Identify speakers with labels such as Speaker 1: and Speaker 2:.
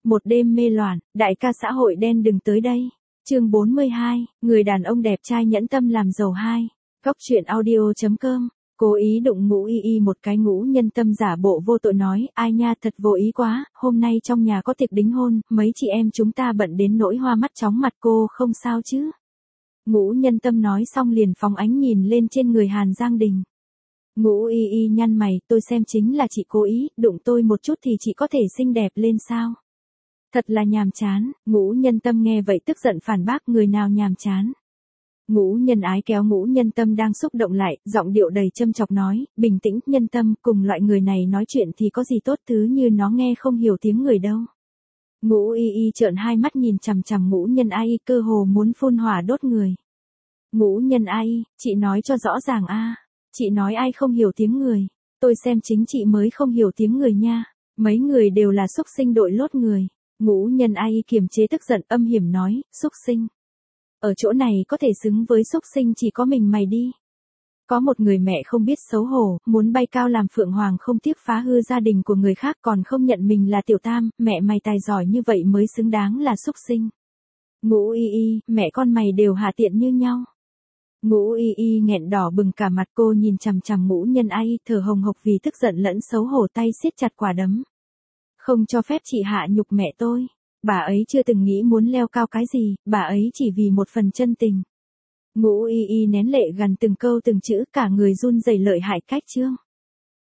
Speaker 1: Một đêm mê loạn, đại ca xã hội đen đừng tới đây. Chương 42, người đàn ông đẹp trai nhẫn tâm làm giàu 2. Góc truyện audio.com. Cố ý đụng Ngũ Y một cái. Ngũ Nhân Tâm giả bộ vô tội nói, ai nha, thật vô ý quá, hôm nay trong nhà có tiệc đính hôn, mấy chị em chúng ta bận đến nỗi hoa mắt chóng mặt, cô không sao chứ? Ngũ Nhân Tâm nói xong liền phóng ánh nhìn lên trên người Hàn Giang Đình. Ngũ Y nhăn mày, tôi xem chính là chị cố ý, đụng tôi một chút thì chị có thể xinh đẹp lên sao? Thật là nhàm chán. Ngũ Nhân Tâm nghe vậy tức giận phản bác, người nào nhàm chán? Ngũ Nhân Ái kéo Ngũ Nhân Tâm đang xúc động lại, giọng điệu đầy châm chọc nói, bình tĩnh, Nhân Tâm, cùng loại người này nói chuyện thì có gì tốt, thứ như nó nghe không hiểu tiếng người đâu. Ngũ Y trợn hai mắt nhìn chằm chằm Ngũ Nhân Ái, cơ hồ muốn phun hỏa đốt người. Ngũ Nhân Ái, chị nói cho rõ ràng a. Chị nói ai không hiểu tiếng người? Tôi xem chính chị mới không hiểu tiếng người nha. Mấy người đều là xúc sinh đội lốt người. Ngũ Nhân Ái kiềm chế tức giận, âm hiểm nói, xúc sinh. Ở chỗ này có thể xứng với xúc sinh chỉ có mình mày đi. Có một người mẹ không biết xấu hổ, muốn bay cao làm phượng hoàng, không tiếc phá hư gia đình của người khác, còn không nhận mình là tiểu tam, mẹ mày tài giỏi như vậy mới xứng đáng là xúc sinh. Ngũ Y, mẹ con mày đều hạ tiện như nhau. Ngũ Y nghẹn đỏ bừng cả mặt, cô nhìn chằm chằm Ngũ Nhân Ái, thở hồng hộc vì tức giận lẫn xấu hổ, tay siết chặt quả đấm. Không cho phép chị hạ nhục mẹ tôi. Bà ấy chưa từng nghĩ muốn leo cao cái gì, bà ấy chỉ vì một phần chân tình. Ngũ Y nén lệ gằn từng câu từng chữ, cả người run rẩy lợi hại cách chương.